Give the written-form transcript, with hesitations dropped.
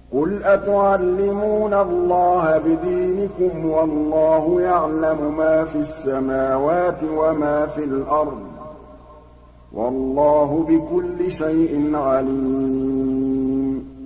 قُلْ أَتُعَلِّمُونَ اللَّهَ بِدِينِكُمْ وَاللَّهُ يَعْلَمُ مَا فِي السَّمَاوَاتِ وَمَا فِي الْأَرْضِ ۚ وَاللَّهُ بِكُلِّ شَيْءٍ عَلِيمٌ